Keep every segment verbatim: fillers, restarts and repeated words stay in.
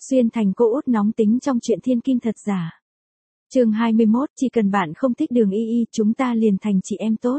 Xuyên thành cô út nóng tính trong chuyện thiên kim thật giả. Chương hai mươi mốt, chỉ cần bạn không thích Đường Y Y, chúng ta liền thành chị em tốt.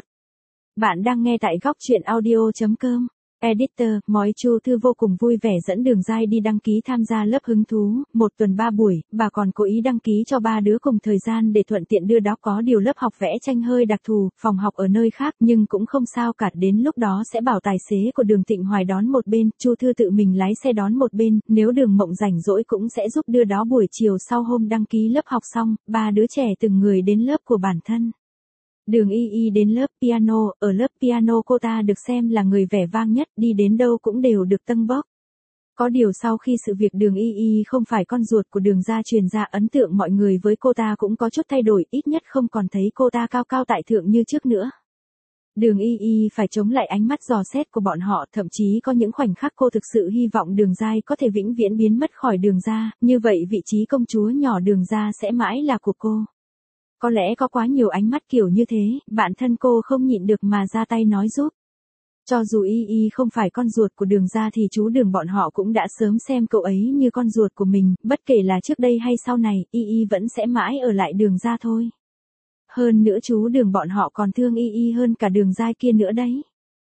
Bạn đang nghe tại góc truyện audio chấm com. Editor, Mói Chu Thư vô cùng vui vẻ dẫn Đường Giai đi đăng ký tham gia lớp hứng thú, một tuần ba buổi, bà còn cố ý đăng ký cho ba đứa cùng thời gian để thuận tiện đưa đó. Có điều lớp học vẽ tranh hơi đặc thù, phòng học ở nơi khác nhưng cũng không sao cả, đến lúc đó sẽ bảo tài xế của Đường Thịnh Hoài đón một bên, Chu Thư tự mình lái xe đón một bên, nếu Đường Mộng rảnh rỗi cũng sẽ giúp đưa đó. Buổi chiều sau hôm đăng ký lớp học xong, ba đứa trẻ từng người đến lớp của bản thân. Đường Y Y đến lớp piano, ở lớp piano cô ta được xem là người vẻ vang nhất, đi đến đâu cũng đều được tâng bốc. Có điều sau khi sự việc Đường Y Y không phải con ruột của Đường gia truyền ra, ấn tượng mọi người với cô ta cũng có chút thay đổi, ít nhất không còn thấy cô ta cao cao tại thượng như trước nữa. Đường Y Y phải chống lại ánh mắt dò xét của bọn họ, thậm chí có những khoảnh khắc cô thực sự hy vọng Đường Giai có thể vĩnh viễn biến mất khỏi Đường gia, như vậy vị trí công chúa nhỏ Đường gia sẽ mãi là của cô. Có lẽ có quá nhiều ánh mắt kiểu như thế, bản thân cô không nhịn được mà ra tay nói giúp. Cho dù Y Y không phải con ruột của Đường gia thì chú Đường bọn họ cũng đã sớm xem cậu ấy như con ruột của mình, bất kể là trước đây hay sau này, Y Y vẫn sẽ mãi ở lại Đường gia thôi. Hơn nữa chú Đường bọn họ còn thương Y Y hơn cả Đường Giai kia nữa đấy.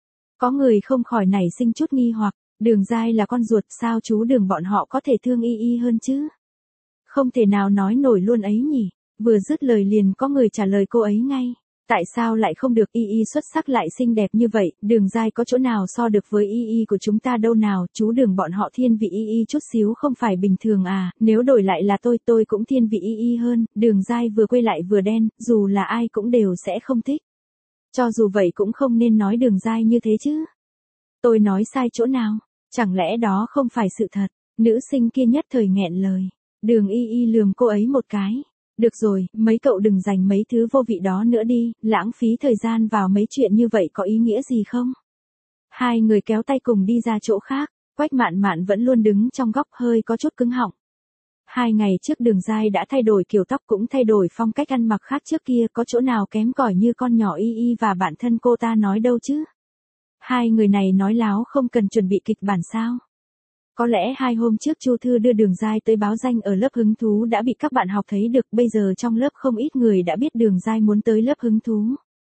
Có người không khỏi nảy sinh chút nghi hoặc, Đường Giai là con ruột, sao chú Đường bọn họ có thể thương Y Y hơn chứ? Không thể nào nói nổi luôn ấy nhỉ. Vừa dứt lời liền có người trả lời cô ấy ngay. Tại sao lại không được? Y Y xuất sắc lại xinh đẹp như vậy, Đường Giai có chỗ nào so được với Y Y của chúng ta đâu nào, chú Đường bọn họ thiên vị Y Y chút xíu không phải bình thường à, nếu đổi lại là tôi, tôi cũng thiên vị Y Y hơn. Đường Giai vừa quay lại vừa đen, dù là ai cũng đều sẽ không thích. Cho dù vậy cũng không nên nói Đường Giai như thế chứ. Tôi nói sai chỗ nào? Chẳng lẽ đó không phải sự thật? Nữ sinh kia nhất thời nghẹn lời. Đường Y Y lườm cô ấy một cái. Được rồi, mấy cậu đừng dành mấy thứ vô vị đó nữa đi, lãng phí thời gian vào mấy chuyện như vậy có ý nghĩa gì không? Hai người kéo tay cùng đi ra chỗ khác, Quách Mạn Mạn vẫn luôn đứng trong góc hơi có chút cứng họng. Hai ngày trước Đường Giai đã thay đổi kiểu tóc cũng thay đổi phong cách ăn mặc khác trước kia, có chỗ nào kém cỏi như con nhỏ Y Y và bản thân cô ta nói đâu chứ? Hai người này nói láo không cần chuẩn bị kịch bản sao? Có lẽ hai hôm trước Chu Thư đưa Đường Giai tới báo danh ở lớp hứng thú đã bị các bạn học thấy được, bây giờ trong lớp không ít người đã biết Đường Giai muốn tới lớp hứng thú.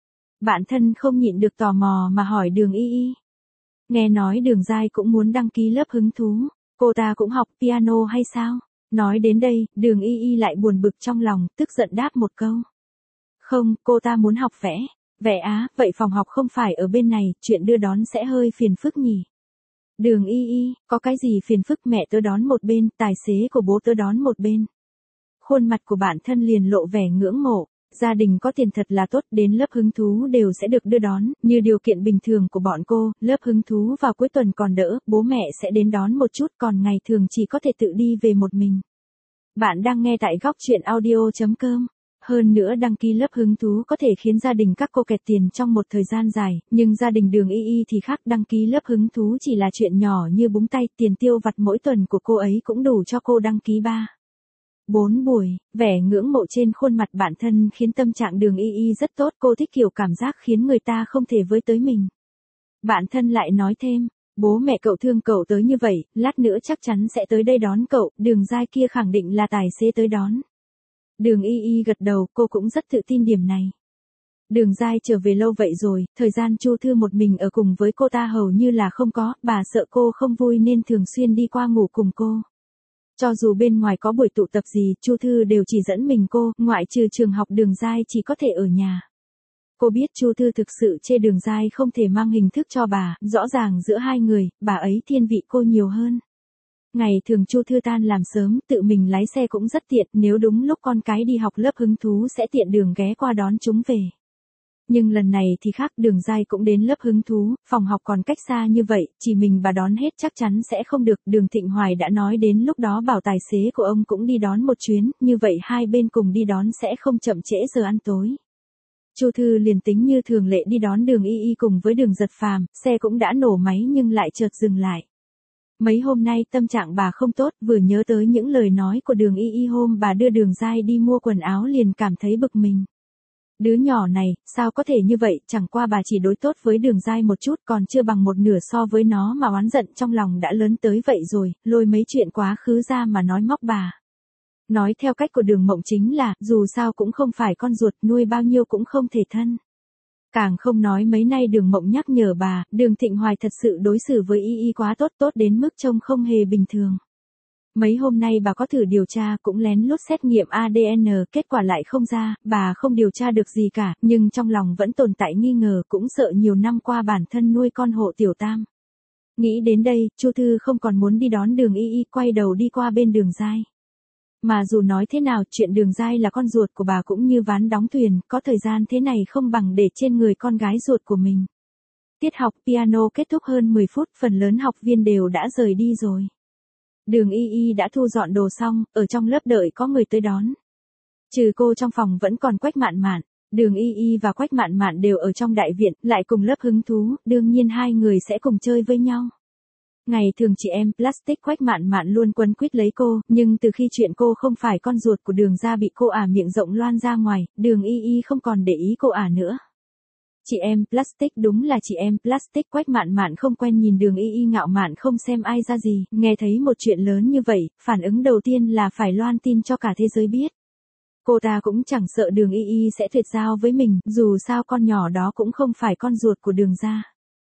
Bản thân không nhịn được tò mò mà hỏi Đường Y Y. Nghe nói Đường Giai cũng muốn đăng ký lớp hứng thú, cô ta cũng học piano hay sao? Nói đến đây, Đường Y Y lại buồn bực trong lòng, tức giận đáp một câu. Không, cô ta muốn học vẽ. Vẽ á, vậy phòng học không phải ở bên này, chuyện đưa đón sẽ hơi phiền phức nhỉ? Đường Y Y, có cái gì phiền phức, mẹ tớ đón một bên, tài xế của bố tớ đón một bên. Khuôn mặt của bản thân liền lộ vẻ ngưỡng mộ, gia đình có tiền thật là tốt, đến lớp hứng thú đều sẽ được đưa đón, như điều kiện bình thường của bọn cô, lớp hứng thú vào cuối tuần còn đỡ, bố mẹ sẽ đến đón một chút, còn ngày thường chỉ có thể tự đi về một mình. Bạn đang nghe tại góc truyện audio chấm com. Hơn nữa đăng ký lớp hứng thú có thể khiến gia đình các cô kẹt tiền trong một thời gian dài, nhưng gia đình Đường Y Y thì khác, đăng ký lớp hứng thú chỉ là chuyện nhỏ như búng tay, tiền tiêu vặt mỗi tuần của cô ấy cũng đủ cho cô đăng ký ba bốn buổi. Vẻ ngưỡng mộ trên khuôn mặt bản thân khiến tâm trạng Đường Y Y rất tốt, cô thích kiểu cảm giác khiến người ta không thể với tới mình. Bản thân lại nói thêm, bố mẹ cậu thương cậu tới như vậy, lát nữa chắc chắn sẽ tới đây đón cậu, Đường Giai kia khẳng định là tài xế tới đón. Đường Y Y gật đầu, cô cũng rất tự tin điểm này. Đường Giai trở về lâu vậy rồi, thời gian Chu Thư một mình ở cùng với cô ta hầu như là không có, bà sợ cô không vui nên thường xuyên đi qua ngủ cùng cô. Cho dù bên ngoài có buổi tụ tập gì, Chu Thư đều chỉ dẫn mình cô, ngoại trừ trường học Đường Giai chỉ có thể ở nhà. Cô biết Chu Thư thực sự chê Đường Giai không thể mang hình thức cho bà, rõ ràng giữa hai người, bà ấy thiên vị cô nhiều hơn. Ngày thường Chu Thư tan làm sớm, tự mình lái xe cũng rất tiện, nếu đúng lúc con cái đi học lớp hứng thú sẽ tiện đường ghé qua đón chúng về. Nhưng lần này thì khác, Đường Giai cũng đến lớp hứng thú, phòng học còn cách xa như vậy, chỉ mình bà đón hết chắc chắn sẽ không được, Đường Thịnh Hoài đã nói đến lúc đó bảo tài xế của ông cũng đi đón một chuyến, như vậy hai bên cùng đi đón sẽ không chậm trễ giờ ăn tối. Chu Thư liền tính như thường lệ đi đón Đường Y Y cùng với Đường Giật Phàm, xe cũng đã nổ máy nhưng lại chợt dừng lại. Mấy hôm nay tâm trạng bà không tốt, vừa nhớ tới những lời nói của Đường Y Y hôm bà đưa Đường Giai đi mua quần áo liền cảm thấy bực mình. Đứa nhỏ này, sao có thể như vậy, chẳng qua bà chỉ đối tốt với Đường Giai một chút còn chưa bằng một nửa so với nó mà oán giận trong lòng đã lớn tới vậy rồi, lôi mấy chuyện quá khứ ra mà nói móc bà. Nói theo cách của Đường Mộng chính là, dù sao cũng không phải con ruột, nuôi bao nhiêu cũng không thể thân. Càng không nói mấy nay Đường Mộng nhắc nhở bà, Đường Thịnh Hoài thật sự đối xử với y y quá tốt tốt đến mức trông không hề bình thường. Mấy hôm nay bà có thử điều tra cũng lén lút xét nghiệm a đê en, kết quả lại không ra, bà không điều tra được gì cả, nhưng trong lòng vẫn tồn tại nghi ngờ cũng sợ nhiều năm qua bản thân nuôi con hộ tiểu tam. Nghĩ đến đây, Chu Thư không còn muốn đi đón Đường y y, quay đầu đi qua bên Đường Giai. Mà dù nói thế nào, chuyện Đường Giai là con ruột của bà cũng như ván đóng thuyền, có thời gian thế này không bằng để trên người con gái ruột của mình. Tiết học piano kết thúc hơn mười phút, phần lớn học viên đều đã rời đi rồi. Đường y y đã thu dọn đồ xong, ở trong lớp đợi có người tới đón. Trừ cô trong phòng vẫn còn Quách Mạn Mạn, Đường y y và Quách Mạn Mạn đều ở trong đại viện, lại cùng lớp hứng thú, đương nhiên hai người sẽ cùng chơi với nhau. Ngày thường chị em Plastic Quách Mạn Mạn luôn quấn quýt lấy cô, nhưng từ khi chuyện cô không phải con ruột của Đường ra bị cô ả miệng rộng loan ra ngoài, Đường y y không còn để ý cô ả nữa. Chị em Plastic đúng là chị em Plastic. Quách Mạn Mạn không quen nhìn Đường y y ngạo mạn không xem ai ra gì, nghe thấy một chuyện lớn như vậy, phản ứng đầu tiên là phải loan tin cho cả thế giới biết. Cô ta cũng chẳng sợ Đường y y sẽ tuyệt giao với mình, dù sao con nhỏ đó cũng không phải con ruột của Đường ra.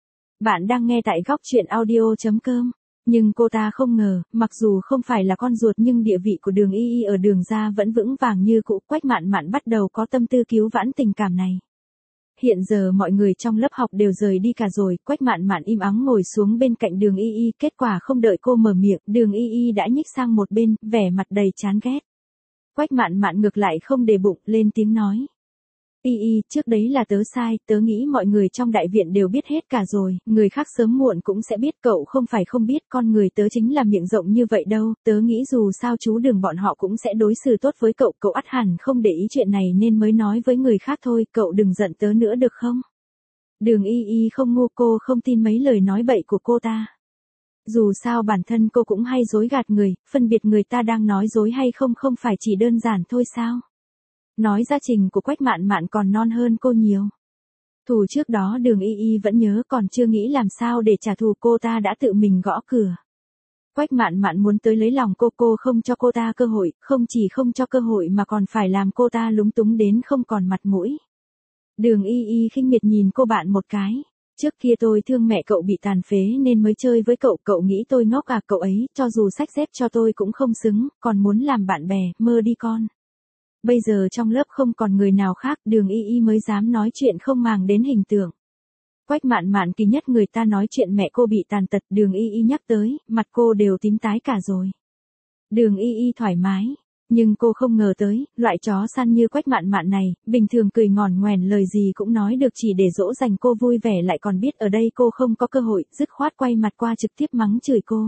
Bạn đang nghe tại góc truyện audio chấm com. Nhưng cô ta không ngờ, mặc dù không phải là con ruột nhưng địa vị của Đường y y ở Đường ra vẫn vững vàng như cũ. Quách Mạn Mạn bắt đầu có tâm tư cứu vãn tình cảm này. Hiện giờ mọi người trong lớp học đều rời đi cả rồi, Quách Mạn Mạn im ắng ngồi xuống bên cạnh Đường y y, kết quả không đợi cô mở miệng, Đường y y đã nhích sang một bên, vẻ mặt đầy chán ghét. Quách Mạn Mạn ngược lại không để bụng, lên tiếng nói. Y y, trước đấy là tớ sai, tớ nghĩ mọi người trong đại viện đều biết hết cả rồi, người khác sớm muộn cũng sẽ biết, cậu không phải không biết, con người tớ chính là miệng rộng như vậy đâu, tớ nghĩ dù sao chú Đường bọn họ cũng sẽ đối xử tốt với cậu, cậu ắt hẳn không để ý chuyện này nên mới nói với người khác thôi, cậu đừng giận tớ nữa được không? Đường y y không ngu, cô không tin mấy lời nói bậy của cô ta. Dù sao bản thân cô cũng hay dối gạt người, phân biệt người ta đang nói dối hay không không phải chỉ đơn giản thôi sao? Nói ra trình của Quách Mạn Mạn còn non hơn cô nhiều. Thù trước đó Đường y y vẫn nhớ, còn chưa nghĩ làm sao để trả thù cô ta đã tự mình gõ cửa. Quách Mạn Mạn muốn tới lấy lòng cô, cô không cho cô ta cơ hội, không chỉ không cho cơ hội mà còn phải làm cô ta lúng túng đến không còn mặt mũi. Đường y y khinh miệt nhìn cô bạn một cái. Trước kia tôi thương mẹ cậu bị tàn phế nên mới chơi với cậu, cậu nghĩ tôi ngốc à? Cậu ấy, cho dù xách dép cho tôi cũng không xứng, còn muốn làm bạn bè, mơ đi con. Bây giờ trong lớp không còn người nào khác, Đường y y mới dám nói chuyện không màng đến hình tượng. Quách Mạn Mạn kỳ nhất người ta nói chuyện mẹ cô bị tàn tật, Đường y y nhắc tới, mặt cô đều tím tái cả rồi. Đường y y thoải mái, nhưng cô không ngờ tới, loại chó săn như Quách Mạn Mạn này, bình thường cười ngòn ngoèn lời gì cũng nói được chỉ để dỗ dành cô vui vẻ, lại còn biết ở đây cô không có cơ hội, dứt khoát quay mặt qua trực tiếp mắng chửi cô.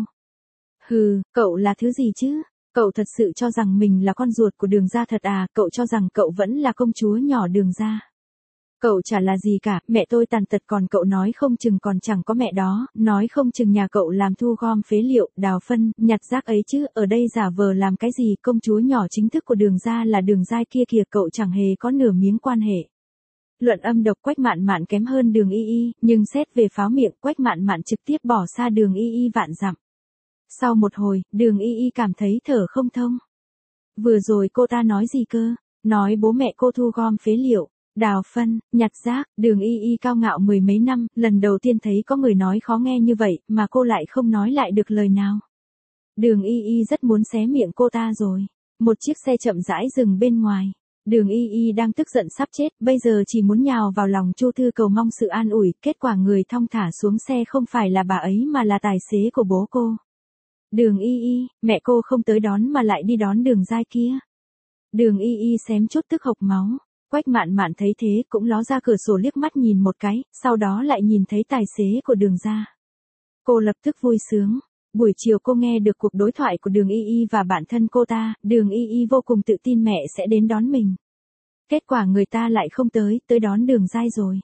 Hừ, cậu là thứ gì chứ? Cậu thật sự cho rằng mình là con ruột của Đường gia thật à? Cậu cho rằng cậu vẫn là công chúa nhỏ Đường gia. Cậu chả là gì cả, mẹ tôi tàn tật còn cậu nói không chừng còn chẳng có mẹ đó, nói không chừng nhà cậu làm thu gom phế liệu, đào phân, nhặt rác ấy chứ, ở đây giả vờ làm cái gì? Công chúa nhỏ chính thức của Đường gia là Đường Giai kia kìa, cậu chẳng hề có nửa miếng quan hệ. Luận âm độc Quách Mạn Mạn kém hơn Đường y y, nhưng xét về pháo miệng Quách Mạn Mạn trực tiếp bỏ xa Đường y y vạn dặm. Sau một hồi, Đường y y cảm thấy thở không thông. Vừa rồi cô ta nói gì cơ? Nói bố mẹ cô thu gom phế liệu, đào phân, nhặt rác. Đường y y cao ngạo mười mấy năm, lần đầu tiên thấy có người nói khó nghe như vậy, mà cô lại không nói lại được lời nào. Đường y y rất muốn xé miệng cô ta rồi. Một chiếc xe chậm rãi dừng bên ngoài. Đường y y đang tức giận sắp chết, bây giờ chỉ muốn nhào vào lòng Chu Thư cầu mong sự an ủi, kết quả người thong thả xuống xe không phải là bà ấy mà là tài xế của bố cô. Đường y y, mẹ cô không tới đón mà lại đi đón Đường Giai kia. Đường y y xém chút tức hộc máu. Quách Mạn Mạn thấy thế cũng ló ra cửa sổ liếc mắt nhìn một cái, sau đó lại nhìn thấy tài xế của Đường gia. Cô lập tức vui sướng. Buổi chiều cô nghe được cuộc đối thoại của Đường y y và bản thân cô ta, Đường y y vô cùng tự tin mẹ sẽ đến đón mình. Kết quả người ta lại không tới, tới đón Đường Giai rồi.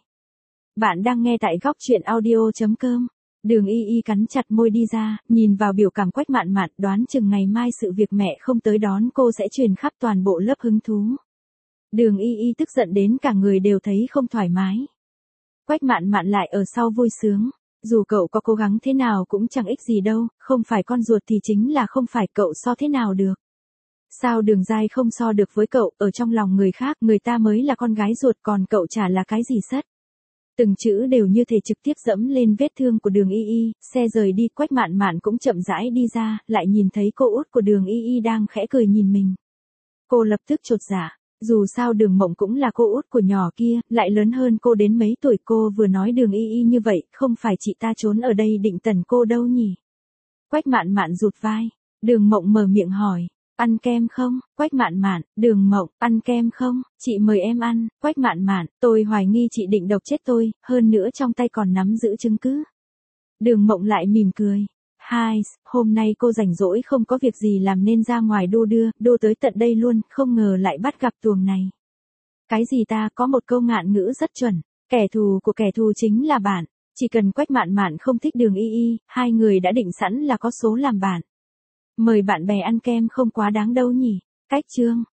Bạn đang nghe tại góc truyện audio chấm com. Đường y y cắn chặt môi đi ra, nhìn vào biểu cảm Quách Mạn Mạn, đoán chừng ngày mai sự việc mẹ không tới đón cô sẽ truyền khắp toàn bộ lớp hứng thú. Đường Y Y tức giận đến cả người đều thấy không thoải mái. Quách Mạn Mạn lại ở sau vui sướng. Dù cậu có cố gắng thế nào cũng chẳng ích gì đâu, không phải con ruột thì chính là không phải, cậu so thế nào được. Sao Đường Giai không so được với cậu, ở trong lòng người khác người ta mới là con gái ruột còn cậu chả là cái gì sất. Từng chữ đều như thể trực tiếp dẫm lên vết thương của Đường Y Y, xe rời đi, Quách Mạn Mạn cũng chậm rãi đi ra, lại nhìn thấy cô út của Đường Y Y đang khẽ cười nhìn mình. Cô lập tức chột dạ, dù sao Đường Mộng cũng là cô út của nhỏ kia, lại lớn hơn cô đến mấy tuổi, cô vừa nói Đường Y Y như vậy, không phải chị ta trốn ở đây định tẩn cô đâu nhỉ. Quách Mạn Mạn rụt vai, Đường Mộng mở miệng hỏi. Ăn kem không? Quách Mạn Mạn, Đường Mộng, ăn kem không? Chị mời em ăn. Quách Mạn Mạn, tôi hoài nghi chị định độc chết tôi, hơn nữa trong tay còn nắm giữ chứng cứ. Đường Mộng lại mỉm cười. Hai, hôm nay cô rảnh rỗi không có việc gì làm nên ra ngoài đô đưa, đô tới tận đây luôn, không ngờ lại bắt gặp tuồng này. Cái gì ta, có một câu ngạn ngữ rất chuẩn, kẻ thù của kẻ thù chính là bạn, chỉ cần Quách Mạn Mạn không thích Đường Y Y, hai người đã định sẵn là có số làm bạn. Mời bạn bè ăn kem không quá đáng đâu nhỉ. Cách chương